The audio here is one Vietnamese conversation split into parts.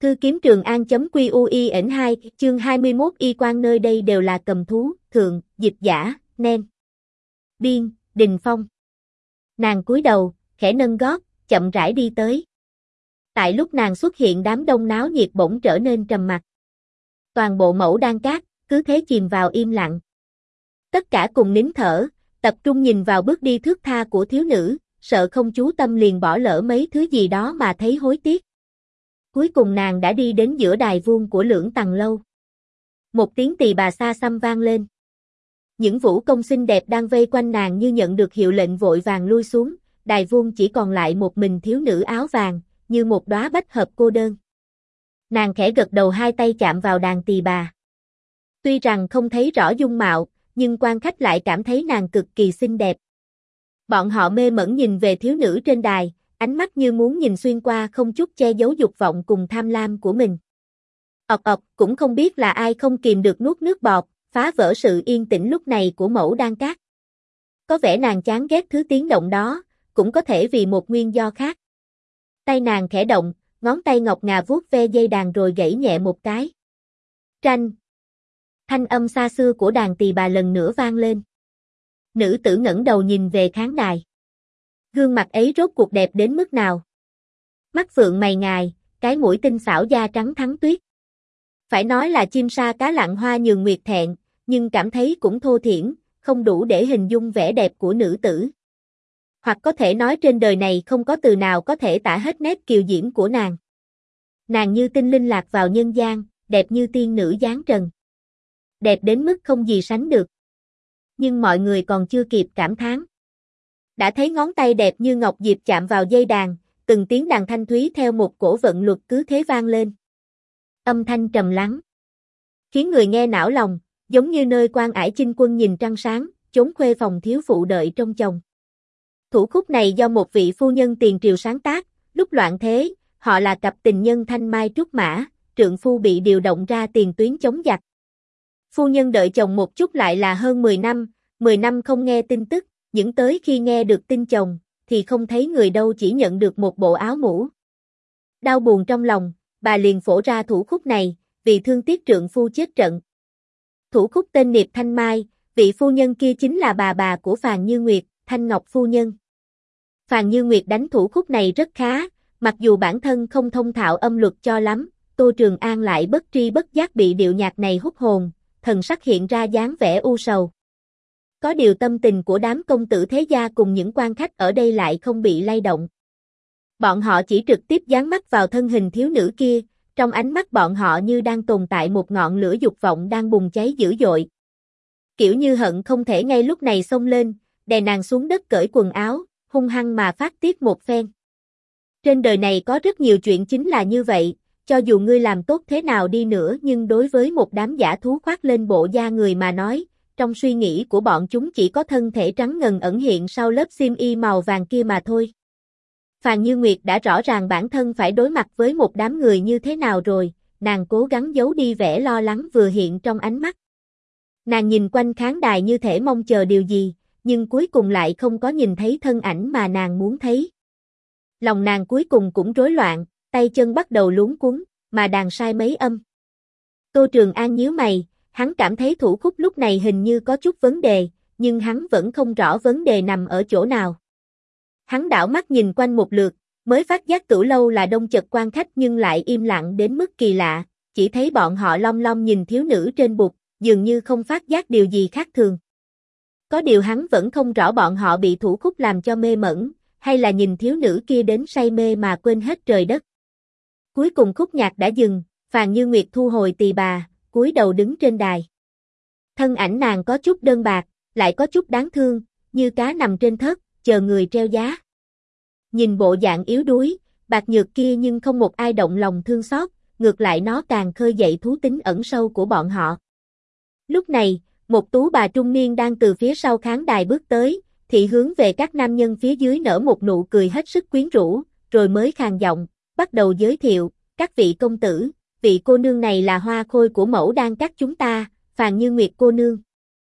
Thư kiếm Trường An.QUIN2, chương 21 y quan nơi đây đều là cầm thú, thượng, dịch giả, nen. Biên, Đình Phong. Nàng cúi đầu, khẽ nâng gót, chậm rãi đi tới. Tại lúc nàng xuất hiện đám đông náo nhiệt bỗng trở nên trầm mặc. Toàn bộ Mẫu Đan Các, cứ thế chìm vào im lặng. Tất cả cùng nín thở, tập trung nhìn vào bước đi thướt tha của thiếu nữ, sợ không chú tâm liền bỏ lỡ mấy thứ gì đó mà thấy hối tiếc. Cuối cùng nàng đã đi đến giữa đài vuông của Lưỡng Tầng Lâu. Một tiếng tỳ bà xa xăm vang lên. Những vũ công xinh đẹp đang vây quanh nàng như nhận được hiệu lệnh vội vàng lui xuống, đài vuông chỉ còn lại một mình thiếu nữ áo vàng, như một đóa bách hợp cô đơn. Nàng khẽ gật đầu, hai tay chạm vào đàn tỳ bà. Tuy rằng không thấy rõ dung mạo, nhưng quan khách lại cảm thấy nàng cực kỳ xinh đẹp. Bọn họ mê mẩn nhìn về thiếu nữ trên đài, ánh mắt như muốn nhìn xuyên qua, không chút che giấu dục vọng cùng tham lam của mình. Cũng không biết là ai không kìm được nuốt nước bọt, phá vỡ sự yên tĩnh lúc này của Mẫu Đan Các. Có vẻ nàng chán ghét thứ tiếng động đó, cũng có thể vì một nguyên do khác. Tay nàng khẽ động, ngón tay ngọc ngà vuốt ve dây đàn rồi gảy nhẹ một cái. Tranh. Thanh âm xa xưa của đàn tỳ bà lần nữa vang lên. Nữ tử ngẩng đầu nhìn về khán đài. Gương mặt ấy rốt cuộc đẹp đến mức nào? Mắt phượng mày ngài, cái mũi tinh xảo, da trắng thắng tuyết. Phải nói là chim sa cá lặn hoa nhường nguyệt thẹn, nhưng cảm thấy cũng thô thiển, không đủ để hình dung vẻ đẹp của nữ tử. Hoặc có thể nói trên đời này không có từ nào có thể tả hết nét kiều diễm của nàng. Nàng như tinh linh lạc vào nhân gian, đẹp như tiên nữ giáng trần. Đẹp đến mức không gì sánh được. Nhưng mọi người còn chưa kịp cảm thán. Đã thấy ngón tay đẹp như ngọc diệp chạm vào dây đàn, từng tiếng đàn thanh thúy theo một cổ vận luật cứ thế vang lên. Âm thanh trầm lắng, khiến người nghe não lòng, giống như nơi quan ải chinh quân nhìn trăng sáng, chốn khuê phòng thiếu phụ đợi trong chồng. Thủ khúc này do một vị phu nhân tiền triều sáng tác, lúc loạn thế, họ là cặp tình nhân thanh mai trúc mã, trượng phu bị điều động ra tiền tuyến chống giặc. Phu nhân đợi chồng một chút lại là hơn 10 năm không nghe tin tức, những tới khi nghe được tin chồng, thì không thấy người đâu, chỉ nhận được một bộ áo mũ. Đau buồn trong lòng, bà liền phổ ra thủ khúc này, vì thương tiếc trượng phu chết trận. Thủ khúc tên Niệp Thanh Mai, vị phu nhân kia chính là bà của Phàn Như Nguyệt, Thanh Ngọc phu nhân. Phàn Như Nguyệt đánh thủ khúc này rất khá, mặc dù bản thân không thông thạo âm luật cho lắm, Tô Trường An lại bất tri bất giác bị điệu nhạc này hút hồn, thần sắc hiện ra dáng vẻ u sầu. Có điều tâm tình của đám công tử thế gia cùng những quan khách ở đây lại không bị lay động. Bọn họ chỉ trực tiếp dán mắt vào thân hình thiếu nữ kia, trong ánh mắt bọn họ như đang tồn tại một ngọn lửa dục vọng đang bùng cháy dữ dội. Kiểu như hận không thể ngay lúc này xông lên, đè nàng xuống đất cởi quần áo, hung hăng mà phát tiết một phen. Trên đời này có rất nhiều chuyện chính là như vậy, cho dù ngươi làm tốt thế nào đi nữa nhưng đối với một đám dã thú khoác lên bộ da người mà nói, trong suy nghĩ của bọn chúng chỉ có thân thể trắng ngần ẩn hiện sau lớp xiêm y màu vàng kia mà thôi. Phàn Như Nguyệt đã rõ ràng bản thân phải đối mặt với một đám người như thế nào rồi, nàng cố gắng giấu đi vẻ lo lắng vừa hiện trong ánh mắt. Nàng nhìn quanh khán đài như thể mong chờ điều gì, nhưng cuối cùng lại không có nhìn thấy thân ảnh mà nàng muốn thấy. Lòng nàng cuối cùng cũng rối loạn, tay chân bắt đầu luống cuống, mà đàn sai mấy âm. Tô Trường An nhíu mày, hắn cảm thấy thủ khúc lúc này hình như có chút vấn đề, nhưng hắn vẫn không rõ vấn đề nằm ở chỗ nào. Hắn đảo mắt nhìn quanh một lượt, mới phát giác Tử Lâu là đông chật quan khách nhưng lại im lặng đến mức kỳ lạ, chỉ thấy bọn họ long long nhìn thiếu nữ trên bục, dường như không phát giác điều gì khác thường. Có điều hắn vẫn không rõ bọn họ bị thủ khúc làm cho mê mẩn, hay là nhìn thiếu nữ kia đến say mê mà quên hết trời đất. Cuối cùng khúc nhạc đã dừng, Phàn Như Nguyệt thu hồi tỳ bà, cúi đầu đứng trên đài. Thân ảnh nàng có chút đơn bạc, lại có chút đáng thương, như cá nằm trên thớt, chờ người treo giá. Nhìn bộ dạng yếu đuối, bạc nhược kia nhưng không một ai động lòng thương xót, ngược lại nó càng khơi dậy thú tính ẩn sâu của bọn họ. Lúc này, một tú bà trung niên đang từ phía sau khán đài bước tới, thị hướng về các nam nhân phía dưới nở một nụ cười hết sức quyến rũ, rồi mới khàn giọng, bắt đầu giới thiệu, các vị công tử, vị cô nương này là hoa khôi của Mẫu Đan Các chúng ta, Phàn Như Nguyệt cô nương.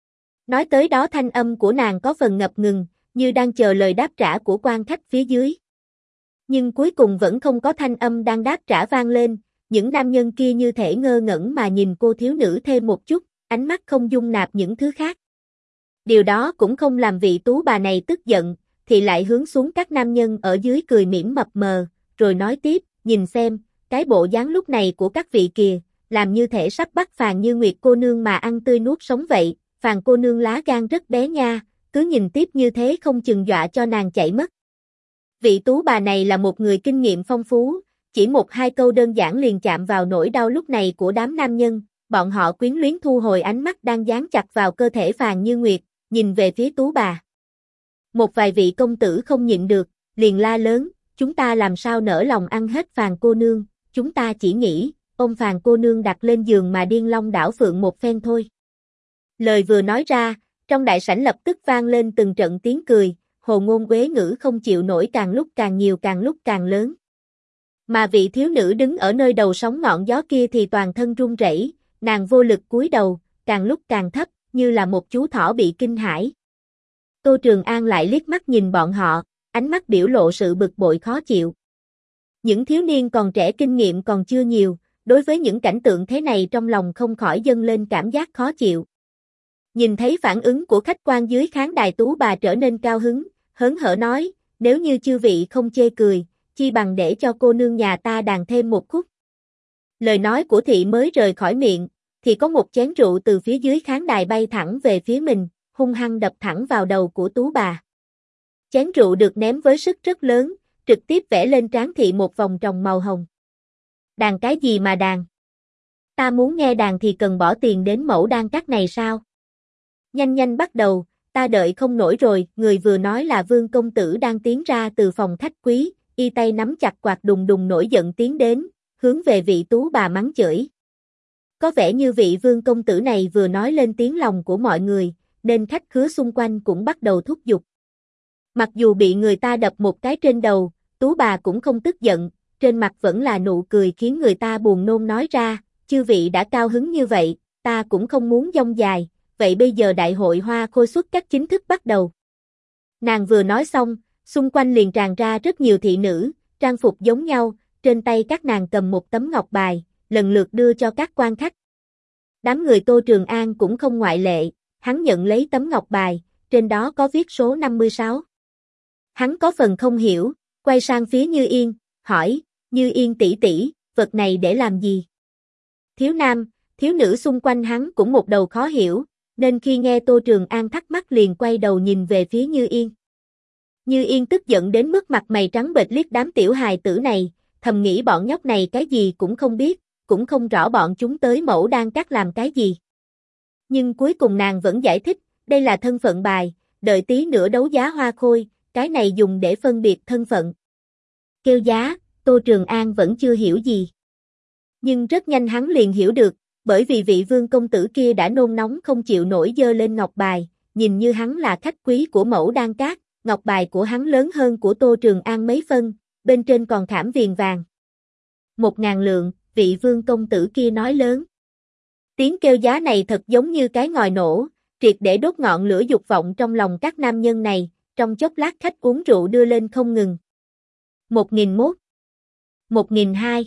Nói tới đó thanh âm của nàng có phần ngập ngừng, như đang chờ lời đáp trả của quan khách phía dưới. Nhưng cuối cùng vẫn không có thanh âm đang đáp trả vang lên, Những nam nhân kia như thể ngơ ngẩn mà nhìn cô thiếu nữ thêm một chút, ánh mắt không dung nạp những thứ khác. Điều đó cũng không làm vị tú bà này tức giận, thì lại hướng xuống các nam nhân ở dưới cười mỉm mập mờ, rồi nói tiếp, nhìn xem, cái bộ dáng lúc này của các vị kìa, làm như thể sắp bắt Phàn Như Nguyệt cô nương mà ăn tươi nuốt sống vậy, Phàn cô nương lá gan rất bé nha, cứ nhìn tiếp như thế không chừng dọa cho nàng chạy mất. Vị tú bà này là một người kinh nghiệm phong phú, chỉ một hai câu đơn giản liền chạm vào nỗi đau lúc này của đám nam nhân, bọn họ quyến luyến thu hồi ánh mắt đang dán chặt vào cơ thể Phàn Như Nguyệt, nhìn về phía tú bà. Một vài vị công tử không nhịn được, liền la lớn, chúng ta làm sao nỡ lòng ăn hết Phàn cô nương, chúng ta chỉ nghĩ, ôm Phàn cô nương đặt lên giường mà điên long đảo phượng một phen thôi. Lời vừa nói ra, trong đại sảnh lập tức vang lên từng trận tiếng cười, hồ ngôn uế ngữ không chịu nổi càng lúc càng nhiều càng lúc càng lớn. Mà vị thiếu nữ đứng ở nơi đầu sóng ngọn gió kia thì toàn thân run rẩy, nàng vô lực cúi đầu, càng lúc càng thấp, như là một chú thỏ bị kinh hãi. Tô Trường An lại liếc mắt nhìn bọn họ, ánh mắt biểu lộ sự bực bội khó chịu. Những thiếu niên còn trẻ kinh nghiệm còn chưa nhiều, đối với những cảnh tượng thế này trong lòng không khỏi dâng lên cảm giác khó chịu. Nhìn thấy phản ứng của khách quan dưới khán đài, tú bà trở nên cao hứng, hớn hở nói, nếu như chư vị không chê cười, chi bằng để cho cô nương nhà ta đàn thêm một khúc. Lời nói của thị mới rời khỏi miệng, thì có một chén rượu từ phía dưới khán đài bay thẳng về phía mình, hung hăng đập thẳng vào đầu của tú bà. Chén rượu được ném với sức rất lớn, trực tiếp vẽ lên trán thị một vòng tròng màu hồng. Đàn cái gì mà đàn? Ta muốn nghe đàn thì cần bỏ tiền đến mẫu đan các này sao? Nhanh nhanh bắt đầu, ta đợi không nổi rồi. Người vừa nói là Vương công tử đang tiến ra từ phòng khách quý, y tay nắm chặt quạt đùng đùng nổi giận tiến đến, hướng về vị tú bà mắng chửi. Có vẻ như vị Vương công tử này vừa nói lên tiếng lòng của mọi người, nên khách khứa xung quanh cũng bắt đầu thúc giục. Mặc dù bị người ta đập một cái trên đầu, tú bà cũng không tức giận, trên mặt vẫn là nụ cười khiến người ta buồn nôn, nói ra, chư vị đã cao hứng như vậy, ta cũng không muốn dông dài, vậy bây giờ đại hội hoa khôi xuất các chính thức bắt đầu. Nàng vừa nói xong, xung quanh liền tràn ra rất nhiều thị nữ, trang phục giống nhau, trên tay các nàng cầm một tấm ngọc bài, lần lượt đưa cho các quan khách. Đám người Tô Trường An cũng không ngoại lệ, hắn nhận lấy tấm ngọc bài, trên đó có viết số 56. Hắn có phần không hiểu, quay sang phía Như Yên, hỏi, Như Yên tỷ tỷ, vật này để làm gì? Thiếu nam, thiếu nữ xung quanh hắn cũng một đầu khó hiểu, nên khi nghe Tô Trường An thắc mắc liền quay đầu nhìn về phía Như Yên. Như Yên tức giận đến mức mặt mày trắng bệch liếc đám tiểu hài tử này, thầm nghĩ bọn nhóc này cái gì cũng không biết, cũng không rõ bọn chúng tới mẫu đan các làm cái gì. Nhưng cuối cùng nàng vẫn giải thích, đây là thân phận bài, đợi tí nữa đấu giá hoa khôi, cái này dùng để phân biệt thân phận. Kêu giá, Tô Trường An vẫn chưa hiểu gì. Nhưng rất nhanh hắn liền hiểu được, bởi vì vị Vương công tử kia đã nôn nóng không chịu nổi giơ lên ngọc bài, nhìn như hắn là khách quý của mẫu đan các, ngọc bài của hắn lớn hơn của Tô Trường An mấy phân, bên trên còn khảm viền vàng. 1.000 lượng, vị Vương công tử kia nói lớn. Tiếng kêu giá này thật giống như cái ngòi nổ, triệt để đốt ngọn lửa dục vọng trong lòng các nam nhân này, trong chốc lát khách uống rượu đưa lên không ngừng. 1.001, 1.200,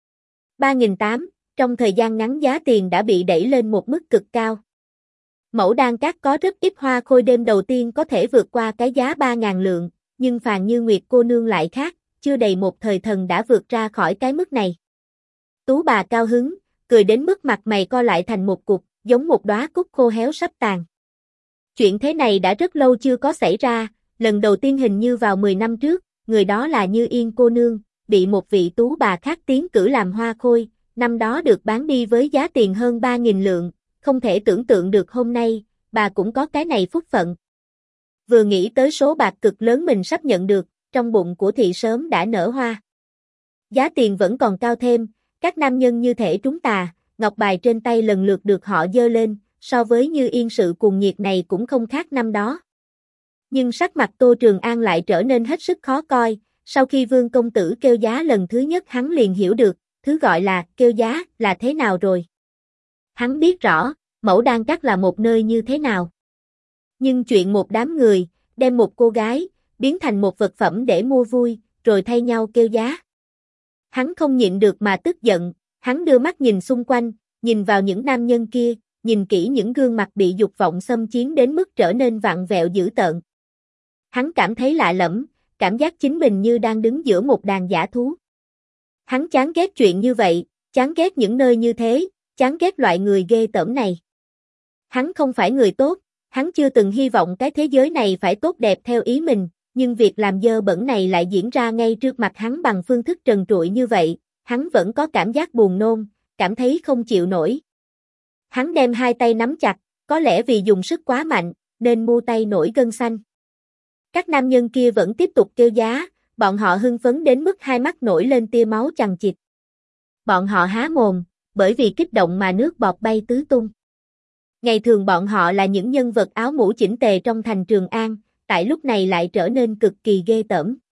3.800, trong thời gian ngắn giá tiền đã bị đẩy lên một mức cực cao. Mẫu đan các có rất ít hoa khôi đêm đầu tiên có thể vượt qua cái giá 3.000 lượng, nhưng Phàn Như Nguyệt cô nương lại khác, chưa đầy một thời thần đã vượt ra khỏi cái mức này. Tú bà cao hứng, cười đến mức mặt mày co lại thành một cục, giống một đóa cúc khô héo sắp tàn. Chuyện thế này đã rất lâu chưa có xảy ra, lần đầu tiên hình như vào 10 năm trước, người đó là Như Yên cô nương, bị một vị tú bà khác tiến cử làm hoa khôi, năm đó được bán đi với giá tiền hơn 3.000 lượng, không thể tưởng tượng được hôm nay, bà cũng có cái này phúc phận. Vừa nghĩ tới số bạc cực lớn mình sắp nhận được, trong bụng của thị sớm đã nở hoa. Giá tiền vẫn còn cao thêm, các nam nhân như thể trúng tà, ngọc bài trên tay lần lượt được họ giơ lên, so với Như Yên sự cuồng nhiệt này cũng không khác năm đó. Nhưng sắc mặt Tô Trường An lại trở nên hết sức khó coi, sau khi Vương công tử kêu giá lần thứ nhất hắn liền hiểu được, thứ gọi là kêu giá là thế nào rồi. Hắn biết rõ, mẫu đan các là một nơi như thế nào. Nhưng chuyện một đám người, đem một cô gái, biến thành một vật phẩm để mua vui, rồi thay nhau kêu giá. Hắn không nhịn được mà tức giận, Hắn đưa mắt nhìn xung quanh, nhìn vào những nam nhân kia, nhìn kỹ những gương mặt bị dục vọng xâm chiếm đến mức trở nên vặn vẹo dữ tợn. Hắn cảm thấy lạ lẫm, cảm giác chính mình như đang đứng giữa một đàn dã thú. Hắn chán ghét chuyện như vậy, chán ghét những nơi như thế, chán ghét loại người ghê tởm này. Hắn không phải người tốt, hắn chưa từng hy vọng cái thế giới này phải tốt đẹp theo ý mình, nhưng việc làm dơ bẩn này lại diễn ra ngay trước mặt hắn bằng phương thức trần trụi như vậy, hắn vẫn có cảm giác buồn nôn, cảm thấy không chịu nổi. Hắn đem hai tay nắm chặt, có lẽ vì dùng sức quá mạnh, nên mu tay nổi gân xanh. Các nam nhân kia vẫn tiếp tục kêu giá, bọn họ hưng phấn đến mức hai mắt nổi lên tia máu chằng chịt. Bọn họ há mồm, bởi vì kích động mà nước bọt bay tứ tung. Ngày thường bọn họ là những nhân vật áo mũ chỉnh tề trong thành Trường An, tại lúc này lại trở nên cực kỳ ghê tởm.